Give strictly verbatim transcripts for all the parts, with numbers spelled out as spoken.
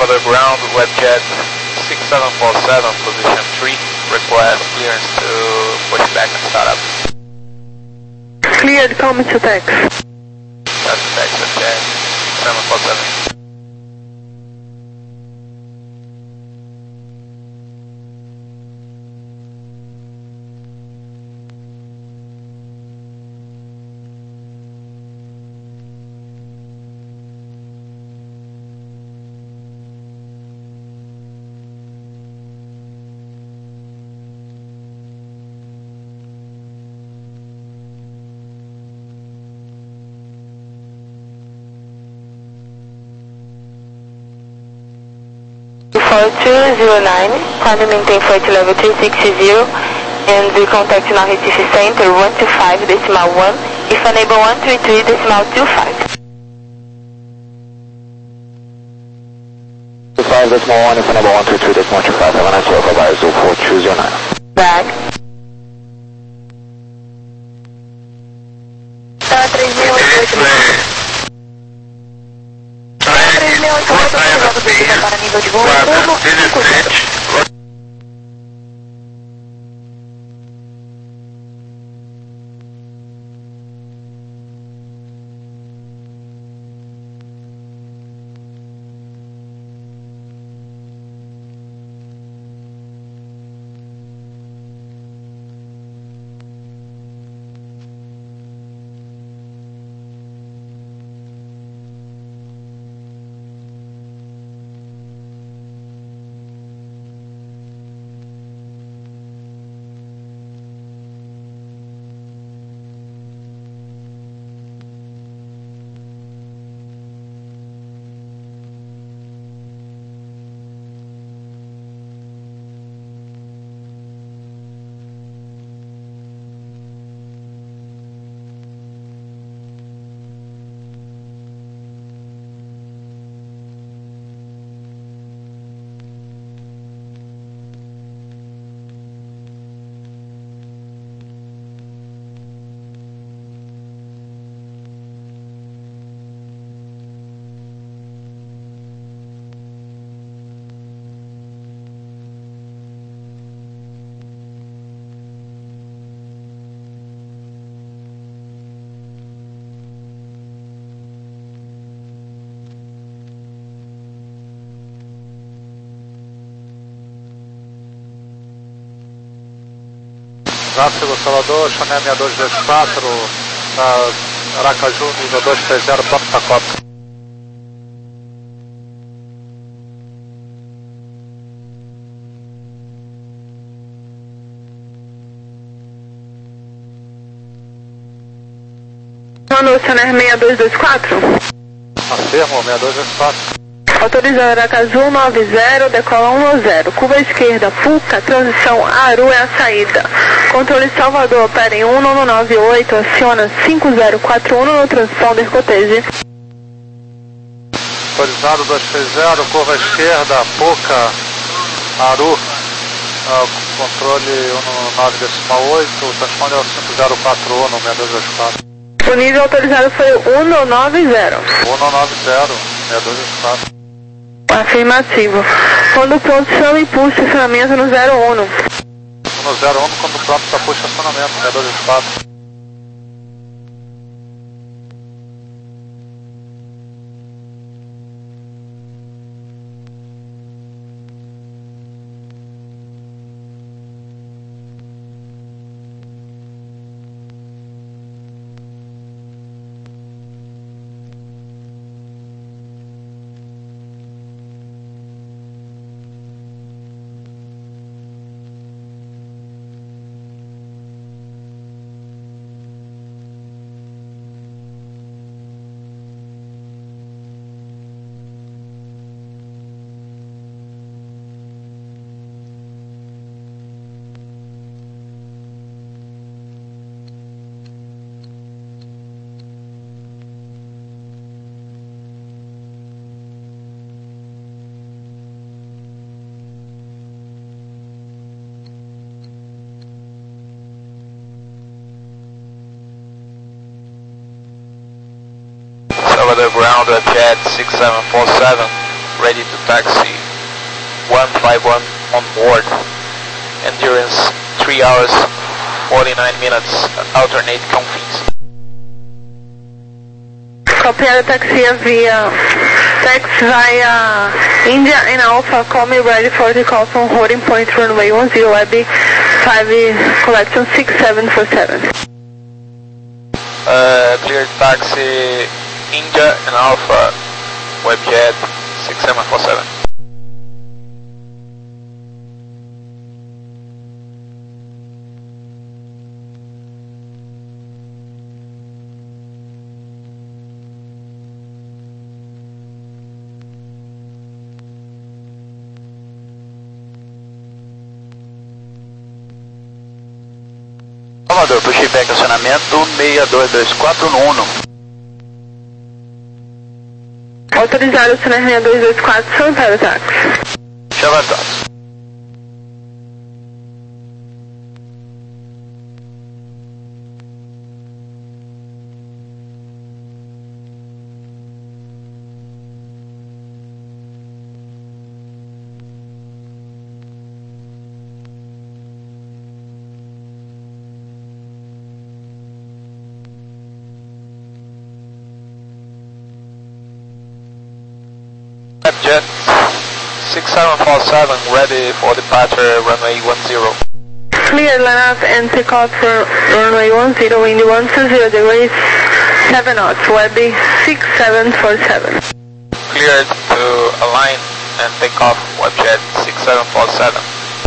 Salvador ground, Webjet six seven four seven, position three, request clearance to push back and start up. Cleared, come to tax. That's the tax, Webjet six seven four seven. four two zero nine, time to maintain flight level three six zero, and we contact now Recife Center one two five decimal one, if unable one three three decimal two five. two five decimal one, if unable one three three decimal two five, have a nice local by Azul four two zero nine. Back. Tá três mil e oito. três mil e oito, para nível de voo, turbo cinco zero. Tráfego Salvador, Chanel seis dois dois quatro, uh, Aracaju, nível dois três zero, pronto para cópia. Manu, Chanel seis dois dois quatro. Afirmo, seis dois dois quatro. Autorizado Aracaju nove zero, decola um zero. Curva esquerda, Fuca, transição Aru é a saída. Controle Salvador, opera em um nove nove oito, aciona cinco zero quatro um no transponder Cotege. Autorizado dois três zero, curva esquerda, Fuca, Aru, uh, controle um nove decimal oito, transponder é o cinco zero quatro um no seis dois dois quatro. O nível autorizado foi o um nove zero. um nove zero, seis dois dois quatro. Afirmativo. Quando pronto, chama e puxa estacionamento no zero um. No zero um, quando pronto para puxa estacionamento, seis dois dois quatro. Salvador ground, Jet six seven four seven, ready to taxi one five one on board. Endurance three hours forty-nine minutes, alternate confins. Copiado taxia via tax via India and Alpha, call me ready for the call from holding point runway one zero, Webby five collection six seven four seven. Uh, clear taxi India and Alpha, Webjet six seven four seven. Salvador, puxei back acionamento seis dois dois quatro no Uno. Autorizado, acionar seis dois dois quatro, são para o táxi. Chama táxi. Jet six seven four seven ready for departure runway one zero. Clear, line up and take off for runway one zero, wind one two zero degrees, seven knots, Webby six seven four seven. Cleared to align and take off, Webjet six seven four seven.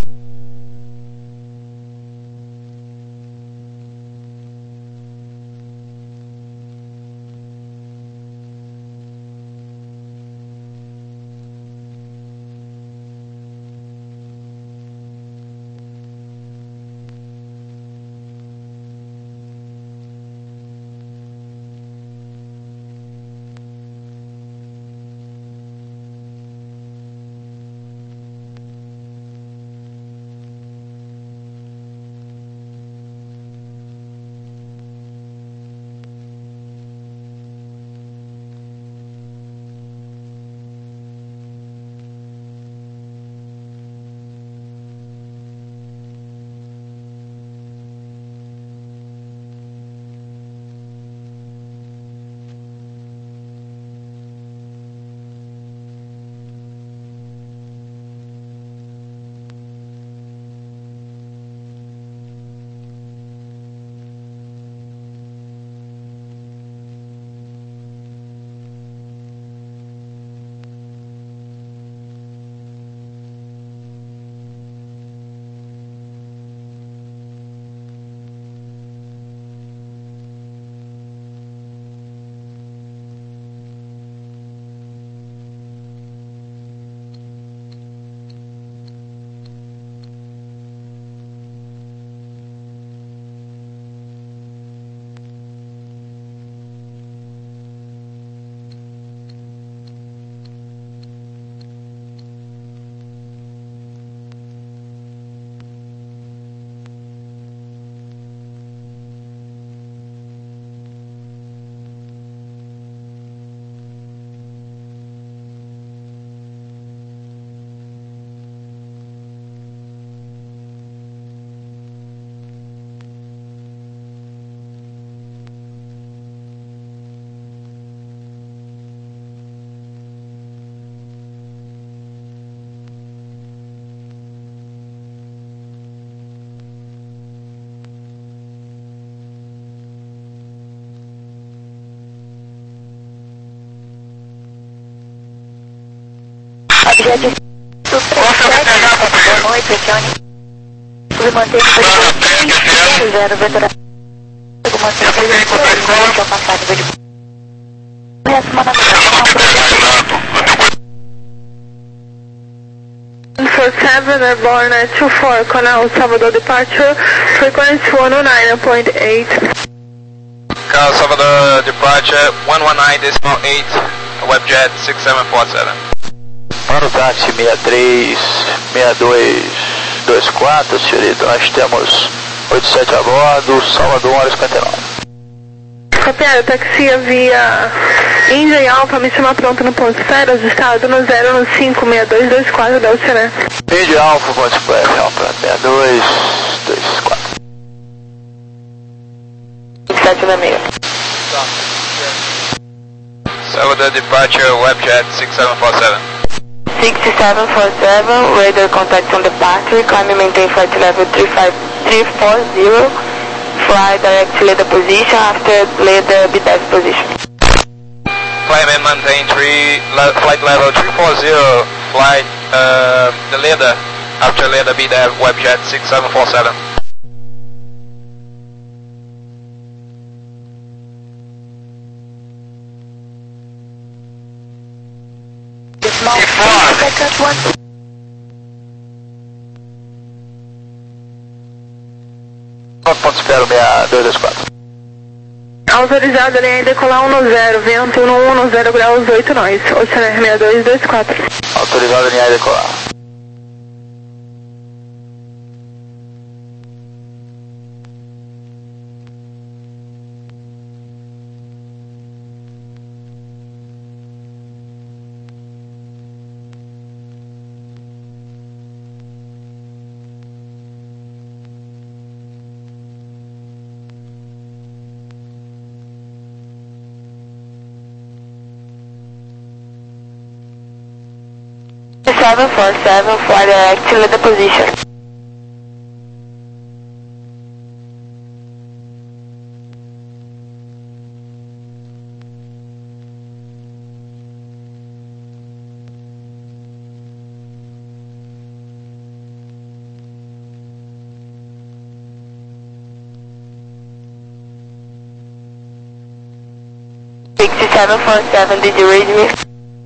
Objeto boa noite, Johnny. Tudo mantém o zero, vetora. Tudo mantém o zero, que é o passado, veio de... Resto, manda four seven, airborne at two four, Canal Salvador departure, frequency one oh nine point eight. Canal Salvador departure one one nine point eight, Webjet six seven four seven. Para o táxi seis três seis dois dois quatro, senhorita, nós temos oito sete a bordo, Salvador, hora cinquenta e nove. Copiado, taxia via Índia Alfa, me chama pronto no ponto Esfera, ajustado no zero no cinco seis dois dois quatro da Oceané. Índia Alfa, ponto Esfera, Alfa seis dois dois quatro. sete na meia. Salvador departure, Webjet six seven four seven. six seven four seven, radar contact on departure, climb and maintain flight level three five three four zero, fly direct to leader position after leader B D E V position. Climb and maintain three, le flight level three four zero, flight uh, the leader after leader B D E V, Webjet six seven four seven. Ponto Esfera seis dois dois quatro. Autorizado, linha aí decolar um no zero, vento um no um no zero graus oito nós, Oceané seis dois dois quatro. Autorizado, linha aí decolar. seven four seven, fly direct to leader position. six seven four seven, did you read me?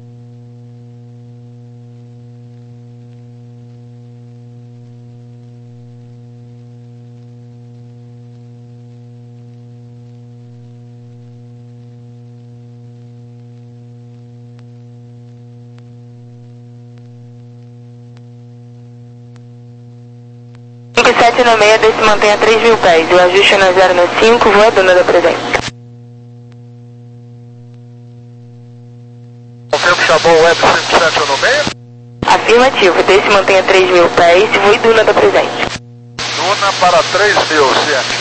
cinco sete no meio, desse mantém a três mil pés. O ajuste na zero no cinco, voa dona da presente. Confirmo Chabot Web cinco sete no meio. Afirmativo, desse mantém a três mil pés, voa e duna da presente. Duna para três mil, ciente.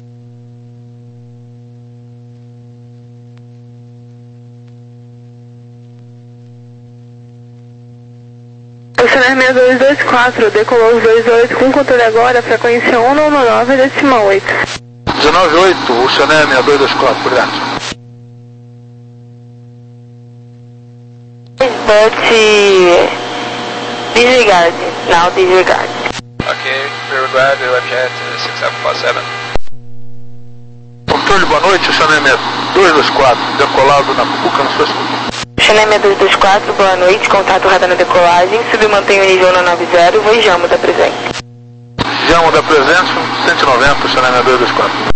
Oceané seis dois dois quatro, decolou os dois oito com controle agora, frequência um nove nove, decimal oito. dezenove oito, Oceané seis dois dois quatro, por dentro. But disregard, now disregard. Okay, regard, Webjet six seven four seven. Controle, boa noite, Oceané seis dois dois quatro, decolado na Puca, na sua escuta. Oceané seis dois dois quatro, boa noite, contato radar na decolagem, submantém o nível no noventa, voo e Jamo da presente. Jamo da presente, cento e noventa, Oceané seis dois dois quatro.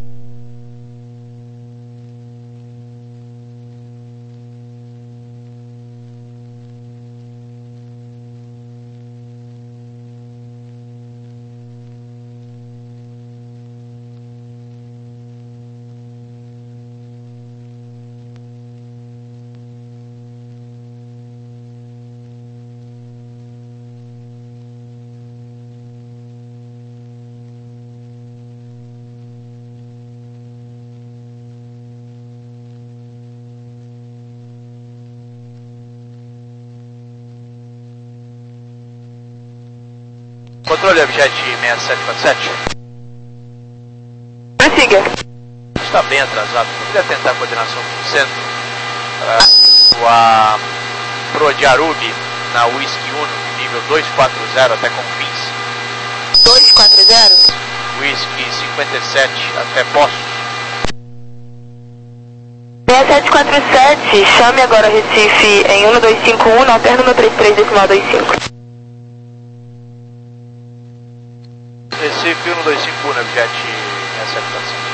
Controle Webjet seis sete quatro sete. Prossiga. Está bem atrasado. Poderia tentar a coordenação com o centro para voar pro de Arubi na Whisky um, nível dois quatro zero até Confins. dois quatro zero? Whisky cinquenta e sete até Poços. seis sete quatro sete, chame agora Recife em um dois cinco um, na alterna no trinta e três decimal vinte e cinco. Recife um dois cinco um, Webjet seis sete quatro sete.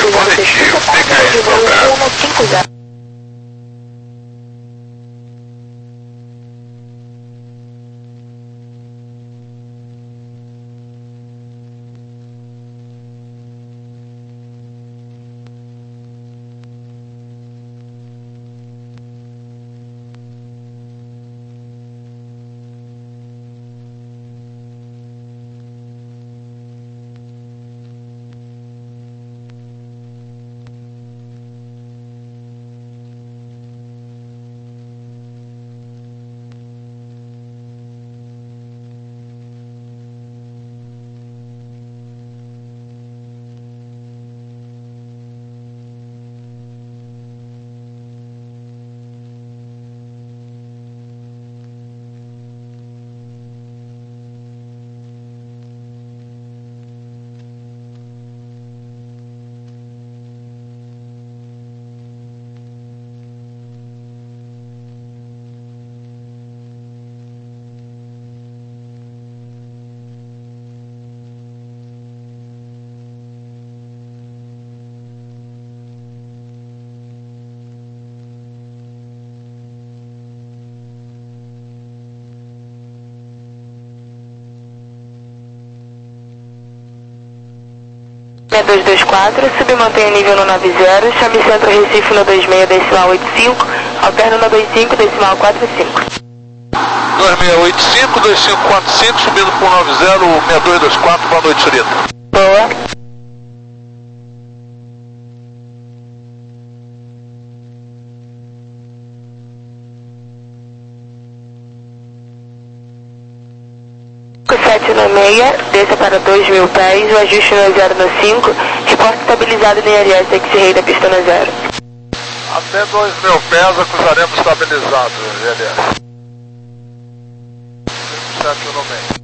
Positivo, fica aí, cobrado. cinco zero. seis dois dois quatro, submantenha nível no nove zero, chame centro Recife no dois seis decimal oito cinco, alterna no dois cinco decimal quatro cinco. dois seis oito cinco, dois cinco quatro cinco, subindo para o nove zero, seis dois dois quatro, boa noite, Surita. Boa. sete no seis, desça para dois mil pés, o ajuste no zero no cinco, reporte estabilizado no I R S X-Ray da pista no zero. Até dois mil pés acusaremos estabilizado, G L S. sete no seis.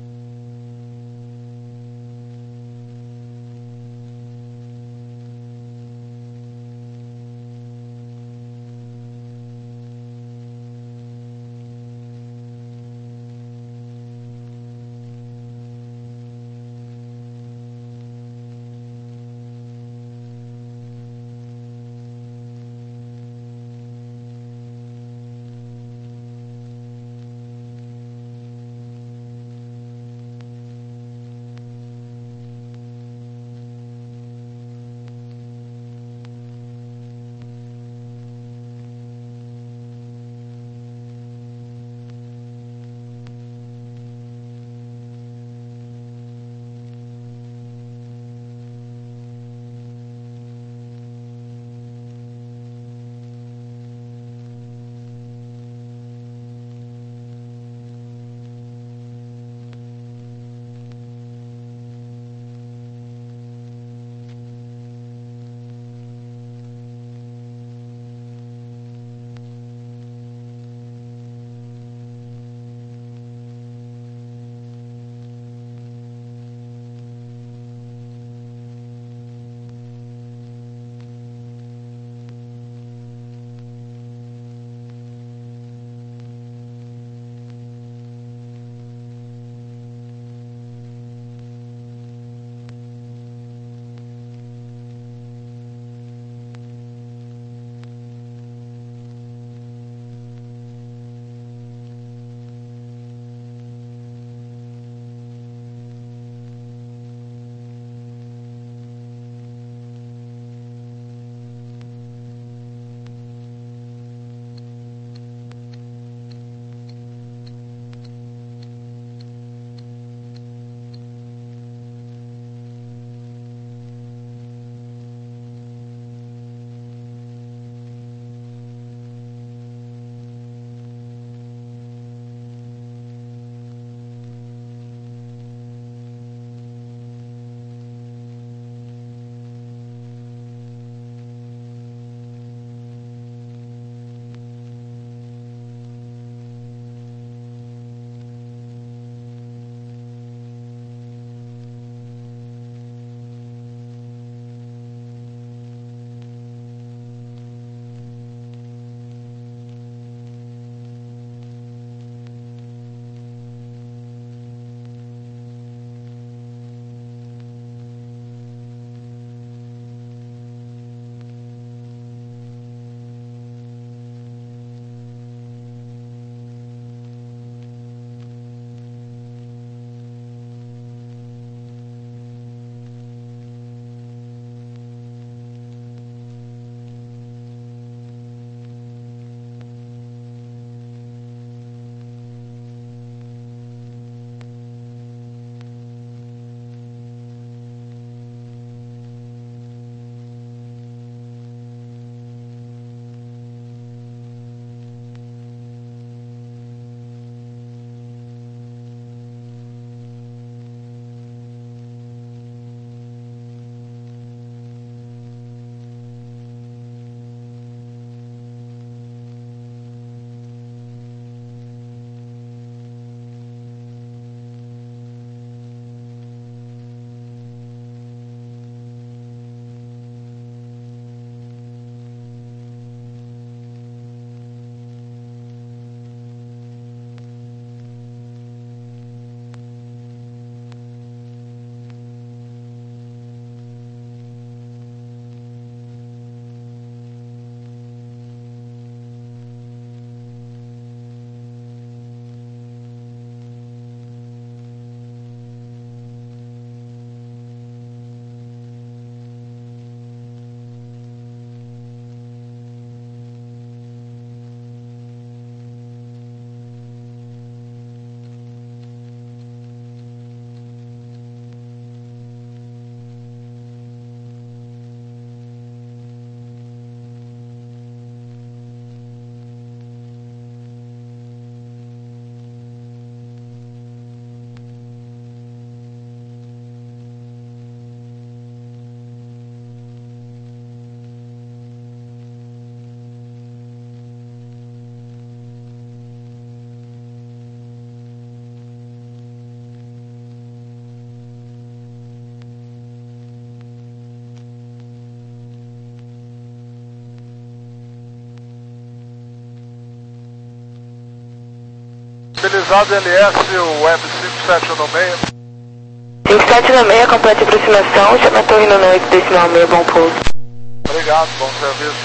Estabilizado L S, o Web cinco sete um seis. cinco sete um seis, completa a aproximação, chama a torre no oito decimal seis, bom pouso. Obrigado, bom serviço.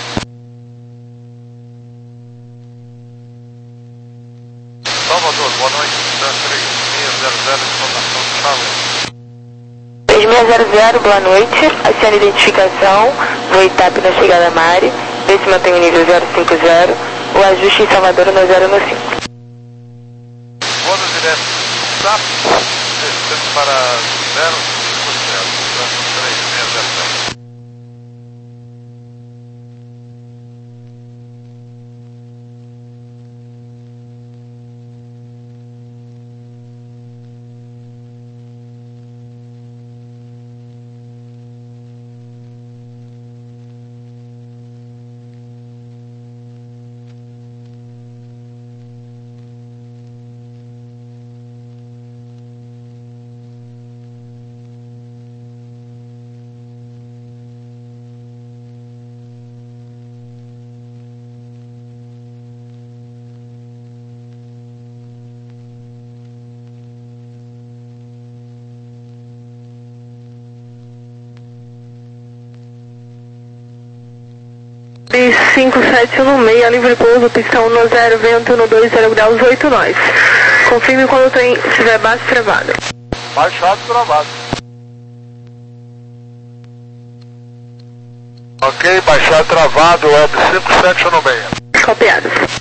Salvador, boa noite, três seis zero zero, informação de Charlie. três seis zero zero, boa noite, acione a identificação, voo E T A P na chegada a Mari, vê se mantém o nível zero cinco zero, o ajuste em Salvador no zero um cinco. Voando direto, S A P, descendo para zero cinco zero, três seis zero zero. cinco sete um seis, livre pouso, pistão no zero, vento no dois zero graus, oito nós. Confirme quando o trem estiver baixo travado. Baixado travado. Ok, baixado travado, Web cinco sete um seis. Copiado.